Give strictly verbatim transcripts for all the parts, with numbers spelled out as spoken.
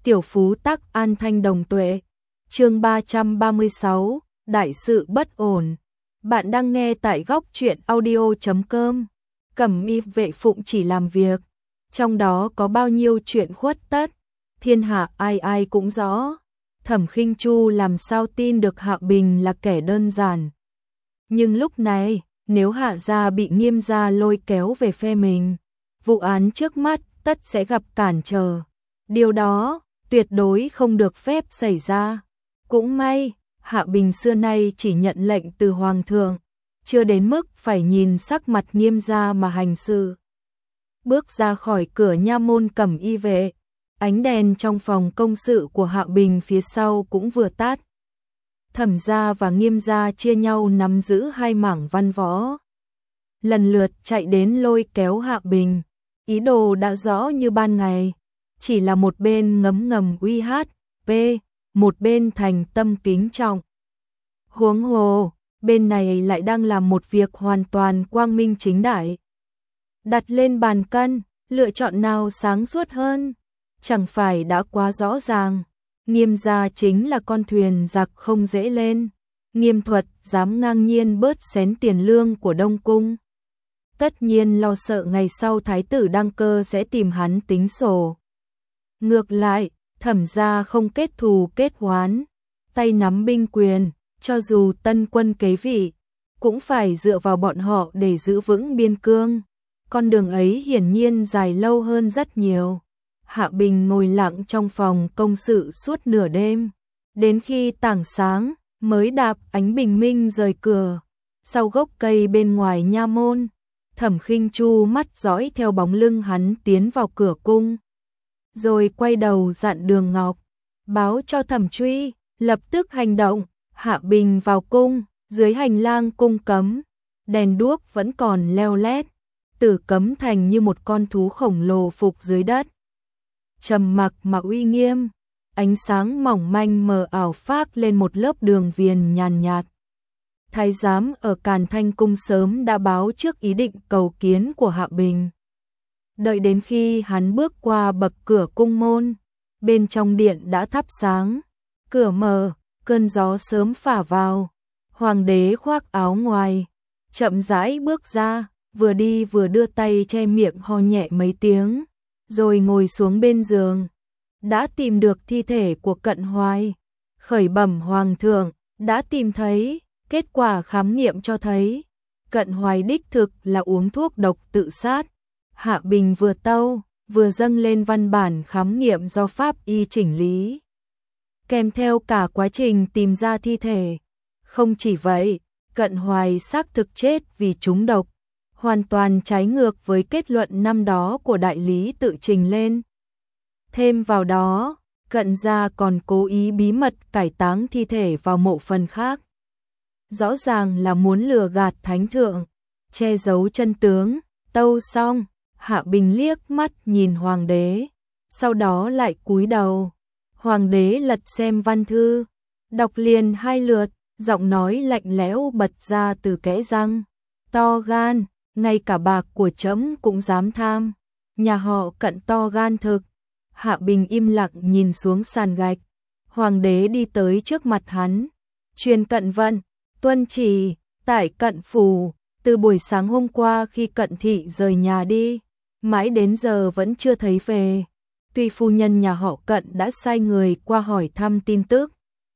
tiểu phú tắc an thanh đồng tuệ. Chương ba trăm ba mươi sáu, đại sự bất ổn. Bạn đang nghe tại góc truyện audio chấm com. Cẩm Y vệ phụng chỉ làm việc, trong đó có bao nhiêu chuyện khuất tất, thiên hạ ai ai cũng rõ. Thẩm Khinh Chu làm sao tin được Hạ Bình là kẻ đơn giản. Nhưng lúc này, nếu Hạ gia bị Nghiêm gia lôi kéo về phe mình, vụ án trước mắt tất sẽ gặp cản trở. Điều đó tuyệt đối không được phép xảy ra. Cũng may, Hạ Bình xưa nay chỉ nhận lệnh từ Hoàng thượng, chưa đến mức phải nhìn sắc mặt Nghiêm gia mà hành sự. Bước ra khỏi cửa nha môn Cẩm Y vệ, ánh đèn trong phòng công sự của Hạ Bình phía sau cũng vừa tắt. Thẩm gia và Nghiêm gia chia nhau nắm giữ hai mảng văn võ, lần lượt chạy đến lôi kéo Hạ Bình. Ý đồ đã rõ như ban ngày, chỉ là một bên ngấm ngầm uy hát, p, một bên thành tâm kính trọng. Huống hồ, bên này lại đang làm một việc hoàn toàn quang minh chính đại. Đặt lên bàn cân, lựa chọn nào sáng suốt hơn? Chẳng phải đã quá rõ ràng. Nghiêm gia chính là con thuyền giặc không dễ lên. Nghiêm Thuật dám ngang nhiên bớt xén tiền lương của Đông Cung, tất nhiên lo sợ ngày sau thái tử đăng cơ sẽ tìm hắn tính sổ. Ngược lại, Thẩm gia không kết thù kết oán, tay nắm binh quyền, cho dù tân quân kế vị, cũng phải dựa vào bọn họ để giữ vững biên cương. Con đường ấy hiển nhiên dài lâu hơn rất nhiều. Hạ Bình ngồi lặng trong phòng công sự suốt nửa đêm, đến khi tảng sáng mới đạp ánh bình minh rời cửa. Sau gốc cây bên ngoài nha môn, Thẩm Khinh Chu mắt dõi theo bóng lưng hắn tiến vào cửa cung, rồi quay đầu dặn Đường Ngọc, báo cho Thẩm Truy, lập tức hành động. Hạ Bình vào cung, dưới hành lang cung cấm, đèn đuốc vẫn còn leo lét, Tử Cấm Thành như một con thú khổng lồ phục dưới đất. Trầm mặc mà uy nghiêm, ánh sáng mỏng manh mờ ảo phác lên một lớp đường viền nhàn nhạt. Thái giám ở Càn Thanh cung sớm đã báo trước ý định cầu kiến của Hạ Bình. Đợi đến khi hắn bước qua bậc cửa cung môn, bên trong điện đã thắp sáng, cửa mở, cơn gió sớm phả vào. Hoàng đế khoác áo ngoài, chậm rãi bước ra, vừa đi vừa đưa tay che miệng ho nhẹ mấy tiếng, rồi ngồi xuống bên giường. Đã tìm được thi thể của Cận Hoài. Khởi bẩm Hoàng thượng, đã tìm thấy. Kết quả khám nghiệm cho thấy, Cận Hoài đích thực là uống thuốc độc tự sát. Hạ Bình vừa tâu, vừa dâng lên văn bản khám nghiệm do pháp y chỉnh lý, kèm theo cả quá trình tìm ra thi thể. Không chỉ vậy, Cận Hoài xác thực chết vì trúng độc, hoàn toàn trái ngược với kết luận năm đó của đại lý tự trình lên. Thêm vào đó, Cận gia còn cố ý bí mật cải táng thi thể vào mộ phần khác. Rõ ràng là muốn lừa gạt thánh thượng, che giấu chân tướng. Tâu xong, Hạ Bình liếc mắt nhìn Hoàng đế, sau đó lại cúi đầu. Hoàng đế lật xem văn thư, đọc liền hai lượt, giọng nói lạnh lẽo bật ra từ kẽ răng. To gan, ngay cả bạc của trẫm cũng dám tham. Nhà họ Cận to gan thực. Hạ Bình im lặng nhìn xuống sàn gạch. Hoàng đế đi tới trước mặt hắn, truyền Cận Vận, tuân chỉ, tại Cận phủ, từ buổi sáng hôm qua khi Cận thị rời nhà đi, mãi đến giờ vẫn chưa thấy về. Tuy phu nhân nhà họ Cận đã sai người qua hỏi thăm tin tức,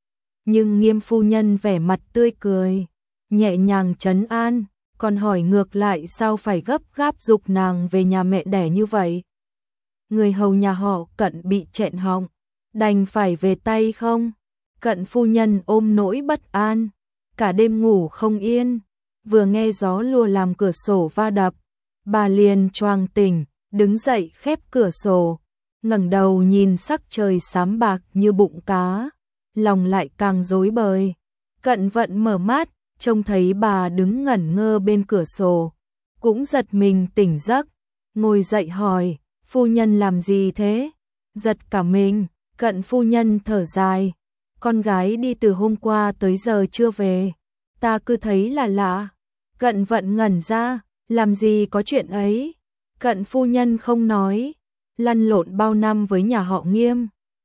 nhưng Nghiêm phu nhân vẻ mặt tươi cười, nhẹ nhàng trấn an, còn hỏi ngược lại sao phải gấp gáp giục nàng về nhà mẹ đẻ như vậy. Người hầu nhà họ Cận bị chẹn họng, đành phải về tay không. Cận phu nhân ôm nỗi bất an, cả đêm ngủ không yên, vừa nghe gió lùa làm cửa sổ va đập, bà liền choàng tỉnh, đứng dậy khép cửa sổ, ngẩng đầu nhìn sắc trời xám bạc như bụng cá, lòng lại càng rối bời. Cận Vận mở mắt, trông thấy bà đứng ngẩn ngơ bên cửa sổ, cũng giật mình tỉnh giấc, ngồi dậy hỏi, phu nhân làm gì thế? Giật cả mình, Cận phu nhân thở dài, con gái đi từ hôm qua tới giờ chưa về, ta cứ thấy là lạ. Cận Vận ngẩn ra, làm gì có chuyện ấy. Cận phu nhân không nói, lăn lộn bao năm với nhà họ Nghiêm,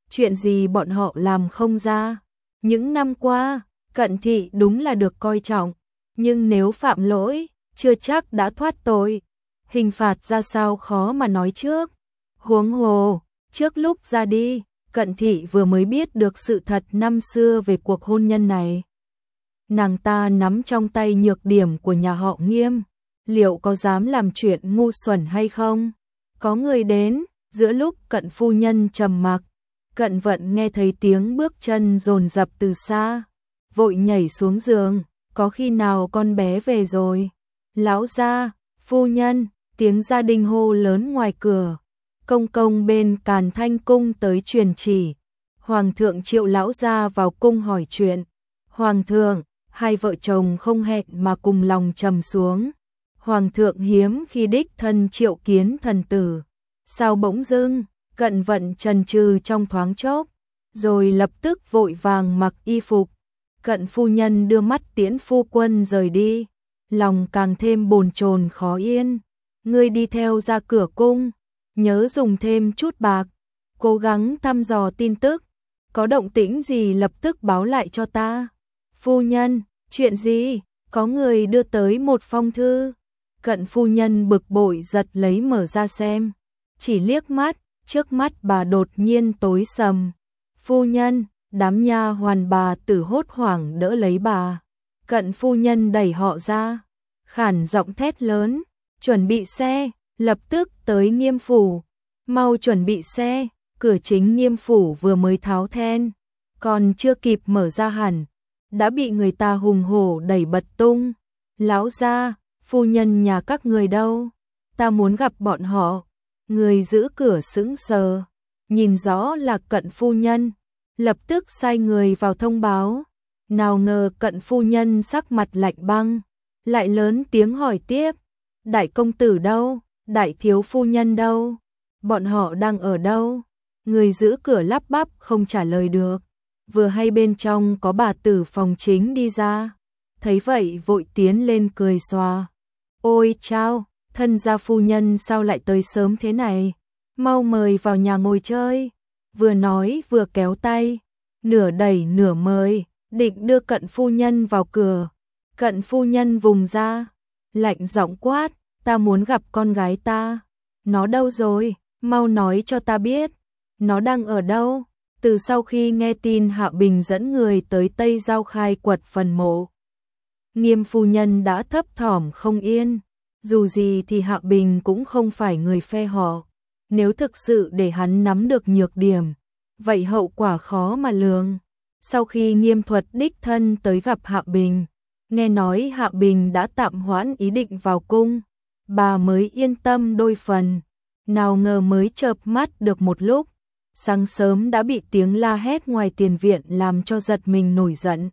chuyện gì bọn họ làm không ra. Những năm qua, Cận Thị đúng là được coi trọng, nhưng nếu phạm lỗi, chưa chắc đã thoát tội. Hình phạt ra sao khó mà nói trước. Huống hồ, trước lúc ra đi, Cận Thị vừa mới biết được sự thật năm xưa về cuộc hôn nhân này. Nàng ta nắm trong tay nhược điểm của nhà họ Nghiêm, liệu có dám làm chuyện ngu xuẩn hay không? Có người đến, giữa lúc Cận phu nhân trầm mặc, Cận Vận nghe thấy tiếng bước chân dồn dập từ xa, vội nhảy xuống giường, có khi nào con bé về rồi? Lão gia, phu nhân, tiếng gia đình hô lớn ngoài cửa. Công công bên Càn Thanh cung tới truyền chỉ, hoàng thượng triệu lão gia vào cung hỏi chuyện. Hoàng thượng, hai vợ chồng không hẹn mà cùng lòng trầm xuống. Hoàng thượng hiếm khi đích thân triệu kiến thần tử. Sao bỗng dưng? Cận Vận chần chừ trong thoáng chốc, rồi lập tức vội vàng mặc y phục. Cận phu nhân đưa mắt tiễn phu quân rời đi, lòng càng thêm bồn chồn khó yên. Ngươi đi theo ra cửa cung, nhớ dùng thêm chút bạc, cố gắng thăm dò tin tức, có động tĩnh gì lập tức báo lại cho ta. Phu nhân, chuyện gì? Có người đưa tới một phong thư. Cận phu nhân bực bội giật lấy mở ra xem, chỉ liếc mắt, trước mắt bà đột nhiên tối sầm. Phu nhân, đám nha hoàn bà tử hốt hoảng đỡ lấy bà. Cận phu nhân đẩy họ ra, khản giọng thét lớn, chuẩn bị xe, lập tức tới Nghiêm phủ, mau chuẩn bị xe. Cửa chính Nghiêm phủ vừa mới tháo then, còn chưa kịp mở ra hẳn, đã bị người ta hùng hổ đẩy bật tung. Lão gia, phu nhân nhà các người đâu? Ta muốn gặp bọn họ. Người giữ cửa sững sờ, nhìn rõ là Cận phu nhân, lập tức sai người vào thông báo. Nào ngờ Cận phu nhân sắc mặt lạnh băng, lại lớn tiếng hỏi tiếp, đại công tử đâu, đại thiếu phu nhân đâu, bọn họ đang ở đâu? Người giữ cửa lắp bắp không trả lời được, vừa hay bên trong có bà tử phòng chính đi ra, thấy vậy vội tiến lên cười xòa. Ôi chao, thân gia phu nhân sao lại tới sớm thế này, mau mời vào nhà ngồi chơi. Vừa nói vừa kéo tay, nửa đẩy nửa mời, định đưa Cận phu nhân vào cửa. Cận phu nhân vùng ra, lạnh giọng quát, ta muốn gặp con gái ta. Nó đâu rồi, mau nói cho ta biết, nó đang ở đâu? Từ sau khi nghe tin Hạ Bình dẫn người tới Tây Giao khai quật phần mộ, Nghiêm phu nhân đã thấp thỏm không yên. Dù gì thì Hạ Bình cũng không phải người phe họ, nếu thực sự để hắn nắm được nhược điểm, vậy hậu quả khó mà lường. Sau khi Nghiêm Thuật đích thân tới gặp Hạ Bình, nghe nói Hạ Bình đã tạm hoãn ý định vào cung, bà mới yên tâm đôi phần. Nào ngờ mới chợp mắt được một lúc, sáng sớm đã bị tiếng la hét ngoài tiền viện làm cho giật mình nổi giận.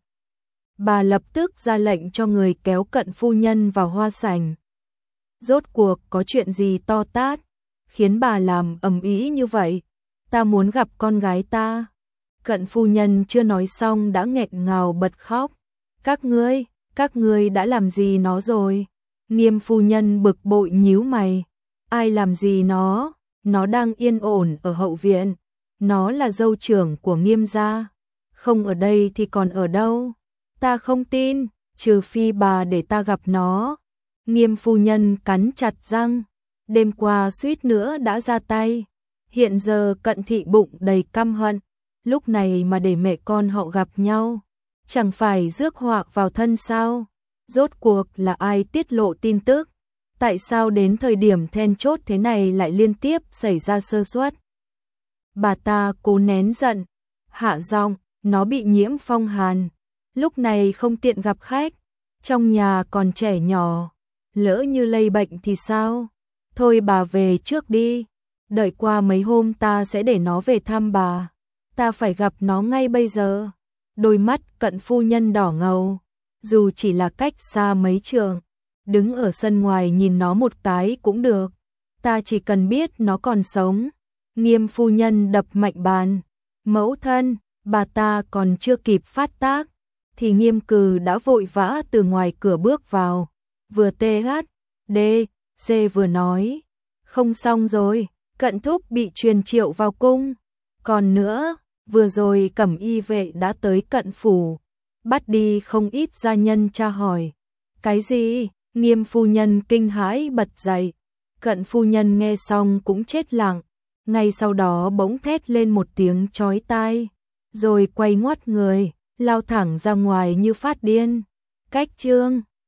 Bà lập tức ra lệnh cho người kéo Cận phu nhân vào hoa sảnh. Rốt cuộc có chuyện gì to tát, khiến bà làm ầm ĩ như vậy? Ta muốn gặp con gái ta. Cận phu nhân chưa nói xong đã nghẹn ngào bật khóc. Các ngươi, các ngươi đã làm gì nó rồi? Nghiêm phu nhân bực bội nhíu mày. Ai làm gì nó? Nó đang yên ổn ở hậu viện. Nó là dâu trưởng của Nghiêm gia. Không ở đây thì còn ở đâu? Ta không tin, trừ phi bà để ta gặp nó. Nghiêm phu nhân cắn chặt răng, đêm qua suýt nữa đã ra tay. Hiện giờ Cận thị bụng đầy căm hận, lúc này mà để mẹ con họ gặp nhau, chẳng phải rước họa vào thân sao? Rốt cuộc là ai tiết lộ tin tức? Tại sao đến thời điểm then chốt thế này lại liên tiếp xảy ra sơ suất? Bà ta cố nén giận, hạ giọng, nó bị nhiễm phong hàn, lúc này không tiện gặp khách, trong nhà còn trẻ nhỏ, lỡ như lây bệnh thì sao? Thôi bà về trước đi, đợi qua mấy hôm ta sẽ để nó về thăm bà. Ta phải gặp nó ngay bây giờ. Đôi mắt Cận phu nhân đỏ ngầu, dù chỉ là cách xa mấy trượng, đứng ở sân ngoài nhìn nó một cái cũng được. Ta chỉ cần biết nó còn sống. Nghiêm phu nhân đập mạnh bàn. Mẫu thân, bà ta còn chưa kịp phát tác, thì Nghiêm Cừ đã vội vã từ ngoài cửa bước vào. Vừa tê hát, đê, xê vừa nói. Không xong rồi, Cận thúc bị truyền triệu vào cung. Còn nữa, vừa rồi Cẩm Y vệ đã tới cận phủ, bắt đi không ít gia nhân tra hỏi. Cái gì? Nghiêm phu nhân kinh hãi bật dậy. Cận phu nhân nghe xong cũng chết lặng, ngay sau đó bỗng thét lên một tiếng chói tai, rồi quay ngoắt người, lao thẳng ra ngoài như phát điên. Cách chương